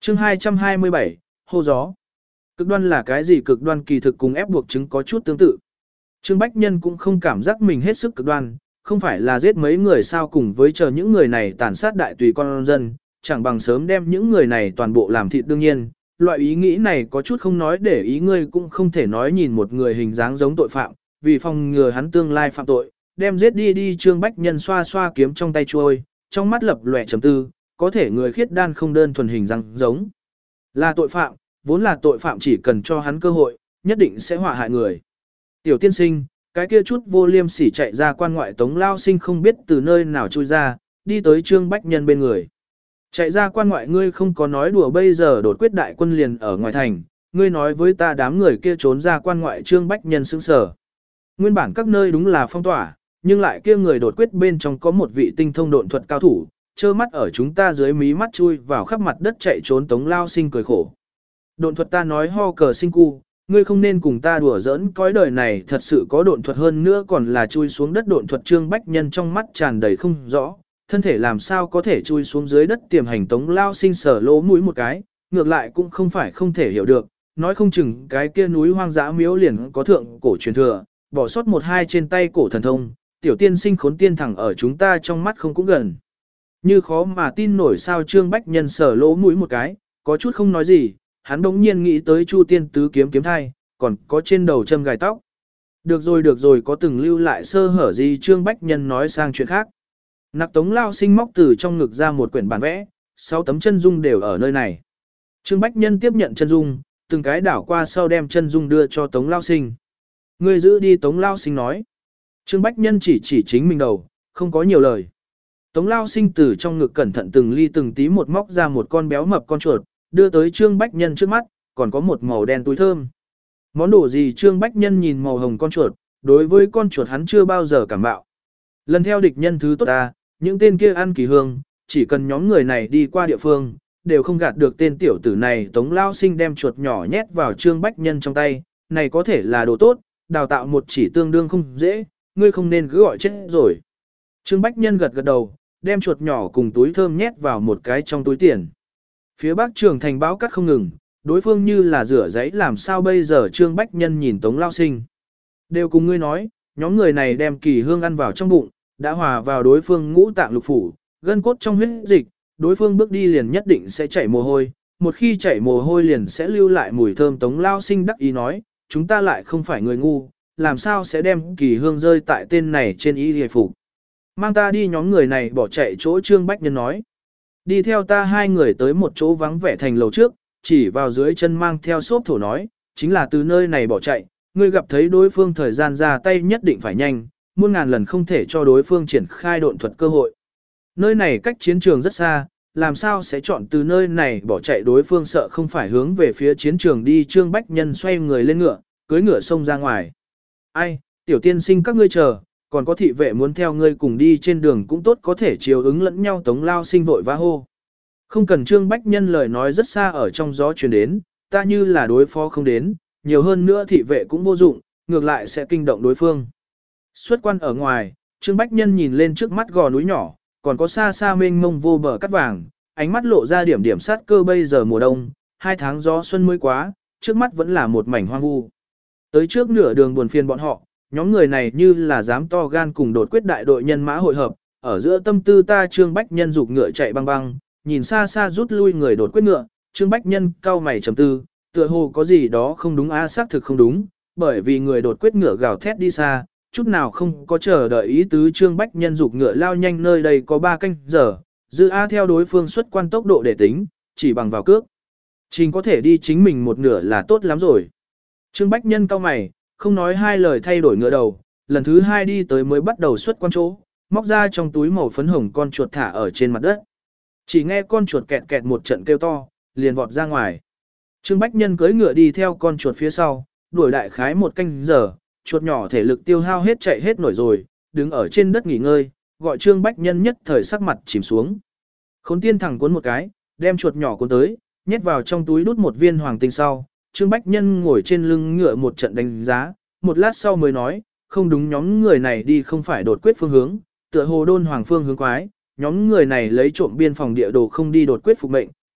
Chương 227, hô gió. Cực đoan là cái gì? Cực đoan kỳ thực cùng ép buộc chứng có chút tương tự. Trương Bách Nhân cũng không cảm giác mình hết sức cực đoan, không phải là giết mấy người sao cùng với chờ những người này tàn sát đại tùy con dân, chẳng bằng sớm đem những người này toàn bộ làm thịt. Đương nhiên, loại ý nghĩ này có chút không nói để ý, ngươi cũng không thể nói nhìn một người hình dáng giống tội phạm, vì phòng ngừa hắn tương lai phạm tội, đem giết đi. Trương Bách Nhân xoa xoa kiếm trong tay trôi, trong mắt lập lòe trầm tư, có thể người khiết đan không đơn thuần hình dáng giống là tội phạm, vốn là tội phạm chỉ cần cho hắn cơ hội, nhất định sẽ họa hại người. Tiểu tiên sinh, cái kia chút vô liêm sỉ chạy ra quan ngoại Tống Lao Sinh không biết từ nơi nào chui ra, đi tới Trương Bách Nhân bên người. Chạy ra quan ngoại, ngươi không có nói đùa, bây giờ đột quyết đại quân liền ở ngoài thành, ngươi nói với ta đám người kia trốn ra quan ngoại. Trương Bách Nhân sững sờ. Nguyên bản các nơi đúng là phong tỏa, nhưng lại kia người đột quyết bên trong có một vị tinh thông độn thuật cao thủ, trơ mắt ở chúng ta dưới mí mắt chui vào khắp mặt đất chạy trốn. Tống Lao Sinh cười khổ. Độn thuật ta nói ho cờ sinh cu, ngươi không nên cùng ta đùa giỡn, cõi đời này thật sự có độn thuật, hơn nữa còn là chui xuống đất độn thuật. Trương Bách Nhân trong mắt tràn đầy không rõ, thân thể làm sao có thể chui xuống dưới đất tiềm hành. Tống Lao Sinh sờ lỗ mũi một cái, ngược lại cũng không phải không thể hiểu được, nói không chừng cái kia núi hoang dã miếu liền có thượng cổ truyền thừa, bỏ sót một hai trên tay cổ thần thông, tiểu tiên sinh khốn tiên thẳng ở chúng ta trong mắt không cũng gần như khó mà tin nổi sao. Trương Bách Nhân sờ lỗ mũi một cái, có chút không nói gì, hắn bỗng nhiên nghĩ tới Chu Tiên tứ kiếm kiếm thai, còn có trên đầu châm gài tóc. Được rồi, có từng lưu lại sơ hở gì? Trương Bách Nhân nói sang chuyện khác. Nặc Tống Lao Sinh móc từ trong ngực ra một quyển bản vẽ, 6 tấm chân dung đều ở nơi này. Trương Bách Nhân tiếp nhận chân dung, từng cái đảo qua sau đem chân dung đưa cho Tống Lao Sinh. Ngươi giữ đi. Tống Lao Sinh nói. Trương Bách Nhân chỉ chính mình đầu, không có nhiều lời. Tống Lao Sinh từ trong ngực cẩn thận từng ly từng tí một móc ra một con béo mập con chuột, đưa tới Trương Bách Nhân trước mắt, còn có một màu đen túi thơm. Món đồ gì? Trương Bách Nhân nhìn màu hồng con chuột, đối với con chuột hắn chưa bao giờ cảm bạo. Lần theo địch nhân thứ tốt ta, những tên kia ăn kỳ hương, chỉ cần nhóm người này đi qua địa phương, đều không gạt được tên tiểu tử này. Tống Lao Sinh đem chuột nhỏ nhét vào Trương Bách Nhân trong tay, này có thể là đồ tốt, đào tạo một chỉ tương đương không dễ, ngươi không nên cứ gọi chết rồi. Trương Bách Nhân gật đầu, đem chuột nhỏ cùng túi thơm nhét vào một cái trong túi tiền. Phía Bắc Trường Thành bão cắt không ngừng, đối phương như là rửa giấy, làm sao bây giờ? Trương Bách Nhân nhìn Tống Lao Sinh. Đều cùng ngươi nói, nhóm người này đem kỳ hương ăn vào trong bụng, đã hòa vào đối phương ngũ tạng lục phủ, gân cốt trong huyết dịch, đối phương bước đi liền nhất định sẽ chảy mồ hôi, một khi chảy mồ hôi liền sẽ lưu lại mùi thơm. Tống Lao Sinh đắc ý nói, chúng ta lại không phải người ngu, làm sao sẽ đem kỳ hương rơi tại tên này trên y hề phục. Mang ta đi. Nhóm người này bỏ chạy chỗ. Trương Bách Nhân nói. Đi theo ta. Hai người tới một chỗ vắng vẻ thành lầu trước, chỉ vào dưới chân mang theo xốp thổ nói, chính là từ nơi này bỏ chạy, ngươi gặp thấy đối phương thời gian ra tay nhất định phải nhanh, muôn ngàn lần không thể cho đối phương triển khai độn thuật cơ hội. Nơi này cách chiến trường rất xa, làm sao sẽ chọn từ nơi này bỏ chạy? Đối phương sợ không phải hướng về phía chiến trường đi. Trương Bách Nhân xoay người lên ngựa, cưỡi ngựa xông ra ngoài. Ai, tiểu tiên sinh các ngươi chờ, còn có thị vệ muốn theo ngươi cùng đi, trên đường cũng tốt có thể chiều ứng lẫn nhau. Tống Lao Sinh vội vã hô. Không cần. Trương Bách Nhân lời nói rất xa ở trong gió truyền đến, ta như là đối phó không đến, nhiều hơn nữa thị vệ cũng vô dụng, ngược lại sẽ kinh động đối phương. Xuất quan ở ngoài, Trương Bách Nhân nhìn lên trước mắt gò núi nhỏ, còn có xa xa mênh mông vô bờ cát vàng, ánh mắt lộ ra điểm điểm sát cơ. Bây giờ mùa đông, 2 tháng gió xuân mới quá, trước mắt vẫn là một mảnh hoang vu. Tới trước nửa đường buồn phiền bọn họ, nhóm người này như là dám to gan cùng đột quyết đại đội nhân mã hội hợp, ở giữa tâm tư ta. Trương Bách Nhân giục ngựa chạy băng băng, nhìn xa xa rút lui người đột quyết ngựa. Trương Bách Nhân cau mày trầm tư, tựa hồ có gì đó không đúng. Xác thực không đúng, bởi vì người đột quyết ngựa gào thét đi xa, chút nào không có chờ đợi ý tứ. Trương Bách Nhân giục ngựa lao nhanh, nơi đây có 3 canh giờ, dư theo đối phương xuất quan tốc độ để tính, chỉ bằng vào cước trình có thể đi chính mình một nửa là tốt lắm rồi. Trương Bách Nhân cau mày, không nói hai lời thay đổi ngựa đầu, lần thứ 2 đi tới mới bắt đầu xuất quan chỗ, móc ra trong túi màu phấn hồng con chuột thả ở trên mặt đất. Chỉ nghe con chuột kẹt kẹt một trận kêu to, liền vọt ra ngoài. Trương Bách Nhân cưỡi ngựa đi theo con chuột phía sau, đuổi đại khái 1 canh giờ, chuột nhỏ thể lực tiêu hao hết chạy hết nổi rồi, đứng ở trên đất nghỉ ngơi, gọi Trương Bách Nhân nhất thời sắc mặt chìm xuống. Khốn tiên thẳng cuốn một cái, đem chuột nhỏ cuốn tới, nhét vào trong túi đút một viên hoàng tinh sau. Trương Bách Nhân ngồi trên lưng ngựa một trận đánh giá, một lát sau mới nói, không đúng, nhóm người này đi không phải đột quyết phương hướng, tựa hồ đôn hoàng phương hướng quái, nhóm người này lấy trộm biên phòng địa đồ không đi đột quyết phục mệnh,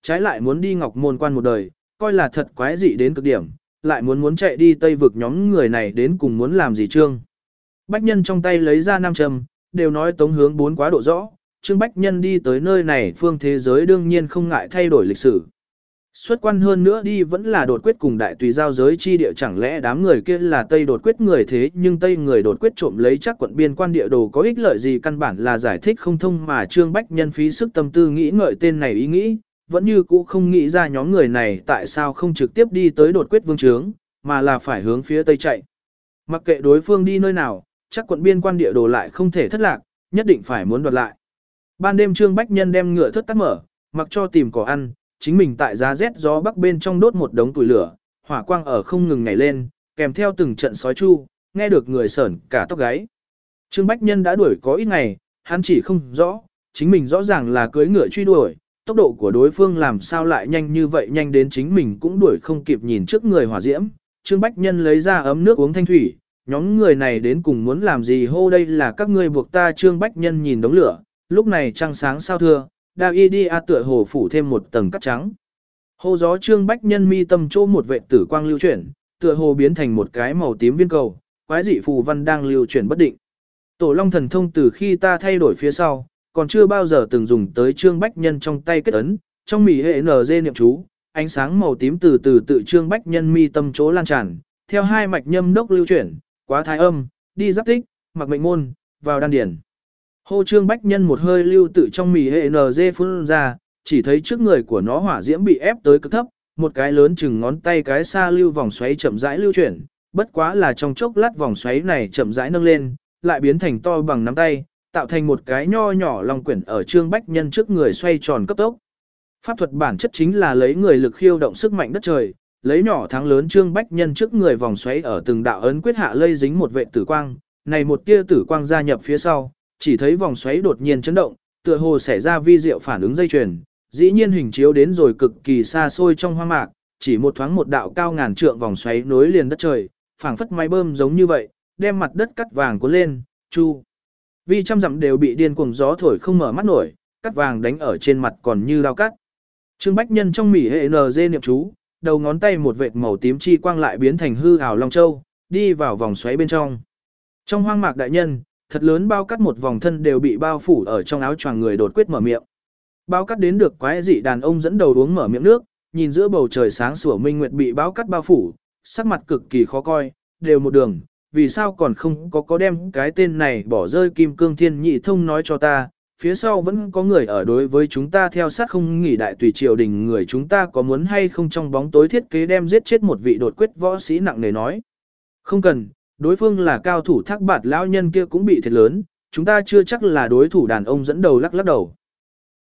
trái lại muốn đi Ngọc Môn Quan một đời, coi là thật quái dị đến cực điểm, lại muốn chạy đi Tây vực nhóm người này đến cùng muốn làm gì Trương. Bách Nhân trong tay lấy ra nam châm, đều nói Tống Hướng bốn quá độ rõ, Trương Bách Nhân đi tới nơi này phương thế giới đương nhiên không ngại thay đổi lịch sử. Xuất quan hơn nữa đi vẫn là đột quyết cùng đại tùy giao giới chi địa, chẳng lẽ đám người kia là Tây đột quyết người, thế nhưng Tây người đột quyết trộm lấy chắc quận biên quan địa đồ có ích lợi gì, căn bản là giải thích không thông, mà Trương Bách Nhân phí sức tâm tư nghĩ ngợi tên này ý nghĩ, vẫn như cũ không nghĩ ra nhóm người này tại sao không trực tiếp đi tới đột quyết vương trướng, mà là phải hướng phía Tây chạy. Mặc kệ đối phương đi nơi nào, chắc quận biên quan địa đồ lại không thể thất lạc, nhất định phải muốn đoạt lại. Ban đêm Trương Bách Nhân đem ngựa thất tắt mở, mặc cho tìm cỏ ăn, chính mình tại giá rét gió bắc bên trong đốt một đống củi lửa, hỏa quang ở không ngừng nhảy lên, kèm theo từng trận sói chu, nghe được người sởn cả tóc gáy. Trương Bách Nhân đã đuổi có ít ngày, hắn chỉ không rõ, chính mình rõ ràng là cưỡi ngựa truy đuổi, tốc độ của đối phương làm sao lại nhanh như vậy, nhanh đến chính mình cũng đuổi không kịp, nhìn trước người hỏa diễm. Trương Bách Nhân lấy ra ấm nước uống thanh thủy, nhóm người này đến cùng muốn làm gì, hô đây là các ngươi buộc ta. Trương Bách Nhân nhìn đống lửa, lúc này trăng sáng sao thưa, đao y đi a tựa hồ phủ thêm một tầng cát trắng. Hô gió Trương Bách Nhân mi tâm chỗ một vệ tử quang lưu chuyển, tựa hồ biến thành một cái màu tím viên cầu, quái dị phù văn đang lưu chuyển bất định. Tổ Long thần thông từ khi ta thay đổi phía sau, còn chưa bao giờ từng dùng tới. Trương Bách Nhân trong tay kết ấn, trong mỉ hệ NG niệm chú, ánh sáng màu tím từ từ tự Trương Bách Nhân mi tâm chỗ lan tràn, theo hai mạch nhâm đốc lưu chuyển, quá thái âm, đi giáp tích, mặc mệnh môn, vào đan điển. Hô Trương Bách Nhân một hơi lưu tự trong mỉ hệ NG phun ra, chỉ thấy trước người của nó hỏa diễm bị ép tới cực thấp, một cái lớn chừng ngón tay cái xa lưu vòng xoáy chậm rãi lưu chuyển, bất quá là trong chốc lát vòng xoáy này chậm rãi nâng lên, lại biến thành to bằng nắm tay, tạo thành một cái nho nhỏ long quyển ở Trương Bách Nhân trước người xoay tròn cấp tốc. Pháp thuật bản chất chính là lấy người lực khiêu động sức mạnh đất trời, lấy nhỏ thắng lớn. Trương Bách Nhân trước người vòng xoáy ở từng đạo ấn quyết hạ lây dính một vệ tử quang, này một tia tử quang gia nhập phía sau, chỉ thấy vòng xoáy đột nhiên chấn động, tựa hồ xảy ra vi diệu phản ứng dây chuyền, dĩ nhiên hình chiếu đến rồi cực kỳ xa xôi trong hoang mạc, chỉ một thoáng một đạo cao ngàn trượng vòng xoáy nối liền đất trời, phảng phất máy bơm giống như vậy, đem mặt đất cắt vàng cuốn lên, chu vi trăm dặm đều bị điên cuồng gió thổi không mở mắt nổi, cắt vàng đánh ở trên mặt còn như dao cắt. Trương Bách Nhân trong mỉ hệ NG niệm chú, đầu ngón tay một vệt màu tím chi quang lại biến thành hư ảo long châu, đi vào vòng xoáy bên trong. Trong hoang mạc đại nhân, thật lớn bao cắt một vòng thân đều bị bao phủ ở trong áo choàng người đột quyết mở miệng. Bao cắt đến được quái dị đàn ông dẫn đầu uống mở miệng nước, nhìn giữa bầu trời sáng sủa minh nguyệt bị bao cắt bao phủ, sắc mặt cực kỳ khó coi, đều một đường, vì sao còn không có đem cái tên này bỏ rơi Kim Cương Thiên Nhị Thông nói cho ta, phía sau vẫn có người ở đối với chúng ta theo sát không nghỉ, đại tùy triều đình người chúng ta có muốn hay không trong bóng tối thiết kế đem giết chết một vị đột quyết võ sĩ nặng nề nói. Không cần, đối phương là cao thủ Thác Bạt lão nhân kia cũng bị thiệt lớn, chúng ta chưa chắc là đối thủ. Đàn ông dẫn đầu lắc lắc đầu.